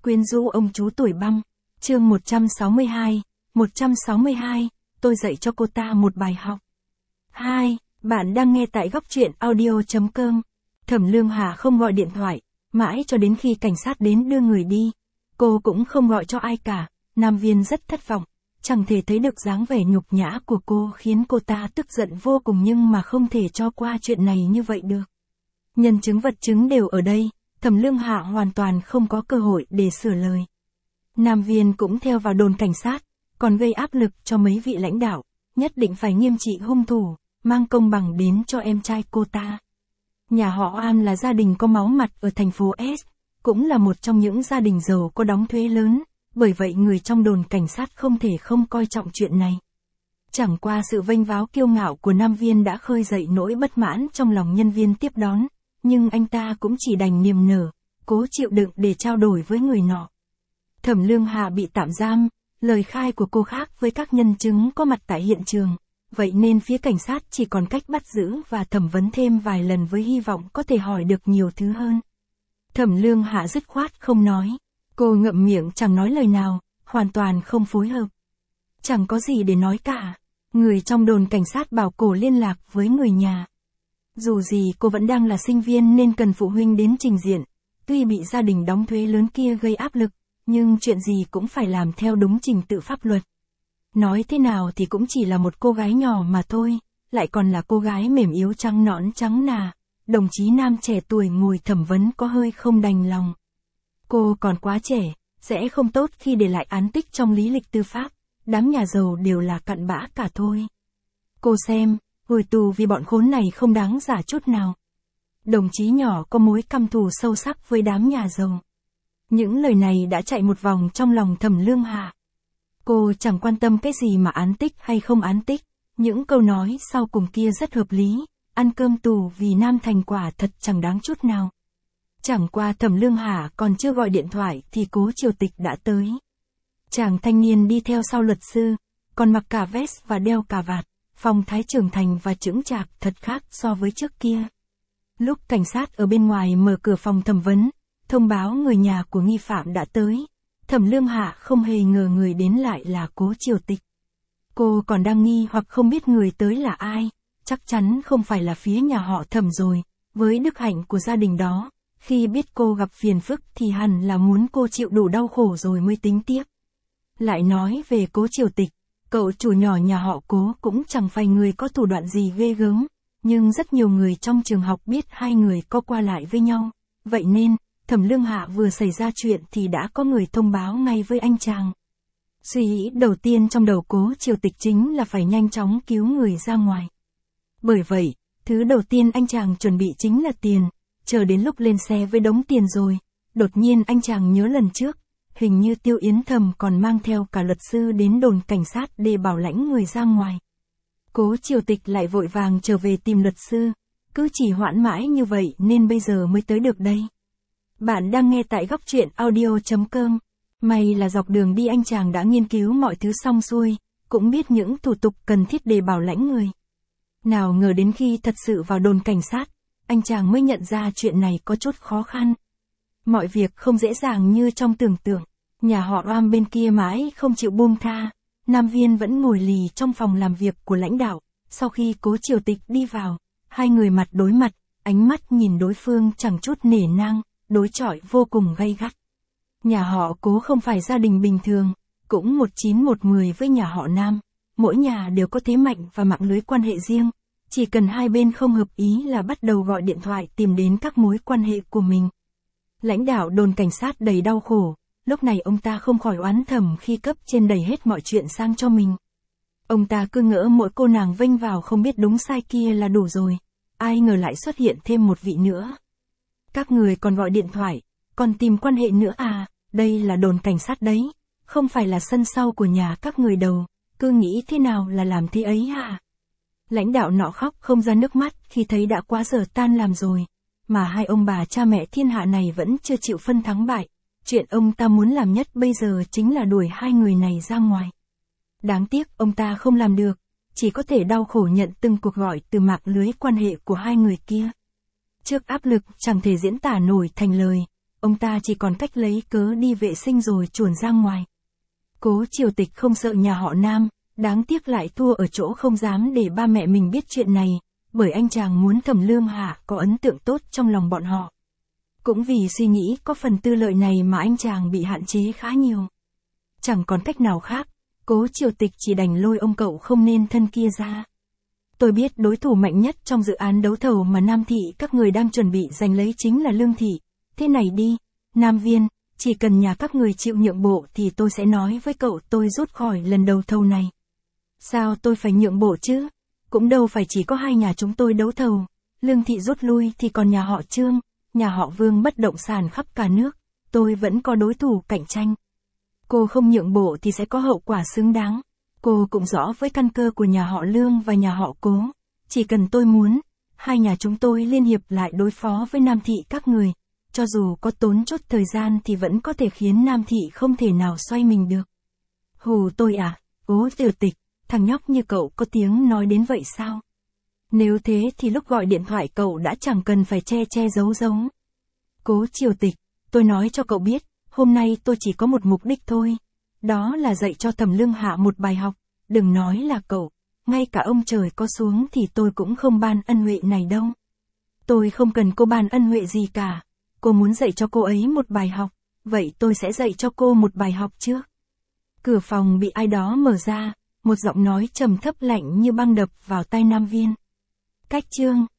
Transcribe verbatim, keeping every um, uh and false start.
Quyến rũ ông chú tuổi băm. Chương một trăm sáu mươi hai. một trăm sáu mươi hai, tôi dạy cho cô ta một bài học. hai. Bạn đang nghe tại góc truyện audio.com. Thẩm Lương Hà không gọi điện thoại, mãi cho đến khi cảnh sát đến đưa người đi. Cô cũng không gọi cho ai cả. Nam Viên rất thất vọng, chẳng thể thấy được dáng vẻ nhục nhã của cô khiến cô ta tức giận vô cùng, nhưng mà không thể cho qua chuyện này như vậy được. Nhân chứng vật chứng đều ở đây, Thẩm Lương Hà hoàn toàn không có cơ hội để sửa lời. Nam Viên cũng theo vào đồn cảnh sát, còn gây áp lực cho mấy vị lãnh đạo, nhất định phải nghiêm trị hung thủ, mang công bằng đến cho em trai cô ta. Nhà họ An là gia đình có máu mặt ở thành phố S, cũng là một trong những gia đình giàu có đóng thuế lớn, bởi vậy người trong đồn cảnh sát không thể không coi trọng chuyện này. Chẳng qua sự vênh váo kiêu ngạo của Nam Viên đã khơi dậy nỗi bất mãn trong lòng nhân viên tiếp đón, nhưng anh ta cũng chỉ đành niềm nở, cố chịu đựng để trao đổi với người nọ. Thẩm Lương Hà bị tạm giam, lời khai của cô khác với các nhân chứng có mặt tại hiện trường, vậy nên phía cảnh sát chỉ còn cách bắt giữ và thẩm vấn thêm vài lần với hy vọng có thể hỏi được nhiều thứ hơn. Thẩm Lương Hà dứt khoát không nói, cô ngậm miệng chẳng nói lời nào, hoàn toàn không phối hợp. Chẳng có gì để nói cả, người trong đồn cảnh sát bảo cô liên lạc với người nhà. Dù gì cô vẫn đang là sinh viên nên cần phụ huynh đến trình diện, tuy bị gia đình đóng thuế lớn kia gây áp lực, nhưng chuyện gì cũng phải làm theo đúng trình tự pháp luật. Nói thế nào thì cũng chỉ là một cô gái nhỏ mà thôi, lại còn là cô gái mềm yếu trắng nõn trắng nà. Đồng chí nam trẻ tuổi ngồi thẩm vấn có hơi không đành lòng. Cô còn quá trẻ, sẽ không tốt khi để lại án tích trong lý lịch tư pháp, đám nhà giàu đều là cặn bã cả thôi. Cô xem, ngồi tù vì bọn khốn này không đáng giả chút nào. Đồng chí nhỏ có mối căm thù sâu sắc với đám nhà giàu. Những lời này đã chạy một vòng trong lòng Thẩm Lương Hà. Cô chẳng quan tâm cái gì mà án tích hay không án tích, những câu nói sau cùng kia rất hợp lý, ăn cơm tù vì nam thành quả thật chẳng đáng chút nào. Chẳng qua Thẩm Lương Hà còn chưa gọi điện thoại thì Cố Triều Tịch đã tới. Chàng thanh niên đi theo sau luật sư, còn mặc cả vest và đeo cà vạt, phong thái trưởng thành và chững chạc thật khác so với trước kia. Lúc cảnh sát ở bên ngoài mở cửa phòng thẩm vấn, thông báo người nhà của nghi phạm đã tới, Thẩm Lương Hà không hề ngờ người đến lại là Cố Triều Tịch. Cô còn đang nghi hoặc không biết người tới là ai, chắc chắn không phải là phía nhà họ Thẩm rồi, với đức hạnh của gia đình đó, khi biết cô gặp phiền phức thì hẳn là muốn cô chịu đủ đau khổ rồi mới tính tiếp. Lại nói về Cố Triều Tịch, cậu chủ nhỏ nhà họ Cố cũng chẳng phải người có thủ đoạn gì ghê gớm, nhưng rất nhiều người trong trường học biết hai người có qua lại với nhau, vậy nên, Thẩm Lương Hà vừa xảy ra chuyện thì đã có người thông báo ngay với anh chàng. Suy nghĩ đầu tiên trong đầu Cố Triều Tịch chính là phải nhanh chóng cứu người ra ngoài. Bởi vậy, thứ đầu tiên anh chàng chuẩn bị chính là tiền, chờ đến lúc lên xe với đống tiền rồi, đột nhiên anh chàng nhớ lần trước, hình như Tiêu Yến Thầm còn mang theo cả luật sư đến đồn cảnh sát để bảo lãnh người ra ngoài. Cố Triều Tịch lại vội vàng trở về tìm luật sư, cứ chỉ hoãn mãi như vậy nên bây giờ mới tới được đây. Bạn đang nghe tại góc truyện audio.com. May là dọc đường đi anh chàng đã nghiên cứu mọi thứ xong xuôi, cũng biết những thủ tục cần thiết để bảo lãnh người. Nào ngờ đến khi thật sự vào đồn cảnh sát, anh chàng mới nhận ra chuyện này có chút khó khăn. Mọi việc không dễ dàng như trong tưởng tượng, nhà họ Oam bên kia mãi không chịu buông tha, Nam Viên vẫn ngồi lì trong phòng làm việc của lãnh đạo, sau khi Cố Triều Tịch đi vào, hai người mặt đối mặt, ánh mắt nhìn đối phương chẳng chút nể nang, đối chọi vô cùng gay gắt. Nhà họ Cố không phải gia đình bình thường, cũng một chín một mười với nhà họ Nam, mỗi nhà đều có thế mạnh và mạng lưới quan hệ riêng, chỉ cần hai bên không hợp ý là bắt đầu gọi điện thoại tìm đến các mối quan hệ của mình. Lãnh đạo đồn cảnh sát đầy đau khổ, lúc này ông ta không khỏi oán thầm khi cấp trên đẩy hết mọi chuyện sang cho mình. Ông ta cứ ngỡ mỗi cô nàng vênh vào không biết đúng sai kia là đủ rồi, ai ngờ lại xuất hiện thêm một vị nữa. Các người còn gọi điện thoại, còn tìm quan hệ nữa à, đây là đồn cảnh sát đấy, không phải là sân sau của nhà các người đâu, cứ nghĩ thế nào là làm thế ấy hả? Lãnh đạo nọ khóc không ra nước mắt khi thấy đã quá giờ tan làm rồi, mà hai ông bà cha mẹ thiên hạ này vẫn chưa chịu phân thắng bại, chuyện ông ta muốn làm nhất bây giờ chính là đuổi hai người này ra ngoài. Đáng tiếc ông ta không làm được, chỉ có thể đau khổ nhận từng cuộc gọi từ mạng lưới quan hệ của hai người kia. Trước áp lực chẳng thể diễn tả nổi thành lời, ông ta chỉ còn cách lấy cớ đi vệ sinh rồi chuồn ra ngoài. Cố Triều Tịch không sợ nhà họ Nam, đáng tiếc lại thua ở chỗ không dám để ba mẹ mình biết chuyện này, bởi anh chàng muốn Thẩm Lương Hạ có ấn tượng tốt trong lòng bọn họ. Cũng vì suy nghĩ có phần tư lợi này mà anh chàng bị hạn chế khá nhiều. Chẳng còn cách nào khác, Cố Triều Tịch chỉ đành lôi ông cậu không nên thân kia ra. Tôi biết đối thủ mạnh nhất trong dự án đấu thầu mà Nam Thị các người đang chuẩn bị giành lấy chính là Lương Thị. Thế này đi, Nam Viên, chỉ cần nhà các người chịu nhượng bộ thì tôi sẽ nói với cậu tôi rút khỏi lần đấu thầu này. Sao tôi phải nhượng bộ chứ? Cũng đâu phải chỉ có hai nhà chúng tôi đấu thầu. Lương Thị rút lui thì còn nhà họ Trương, nhà họ Vương bất động sản khắp cả nước. Tôi vẫn có đối thủ cạnh tranh. Cô không nhượng bộ thì sẽ có hậu quả xứng đáng. Cô cũng rõ với căn cơ của nhà họ Lương và nhà họ Cố. Chỉ cần tôi muốn, hai nhà chúng tôi liên hiệp lại đối phó với Nam Thị các người. Cho dù có tốn chút thời gian thì vẫn có thể khiến Nam Thị không thể nào xoay mình được. Hù tôi à, Cố Triều Tịch, thằng nhóc như cậu có tiếng nói đến vậy sao? Nếu thế thì lúc gọi điện thoại cậu đã chẳng cần phải che che giấu giấu. Cố Triều Tịch, tôi nói cho cậu biết, hôm nay tôi chỉ có một mục đích thôi. Đó là dạy cho Thẩm Lương Hạ một bài học, đừng nói là cậu, ngay cả ông trời có xuống thì tôi cũng không ban ân huệ này đâu. Tôi không cần cô ban ân huệ gì cả, cô muốn dạy cho cô ấy một bài học, vậy tôi sẽ dạy cho cô một bài học trước. Cửa phòng bị ai đó mở ra, một giọng nói trầm thấp lạnh như băng đập vào tai Nam Viên. Cách chương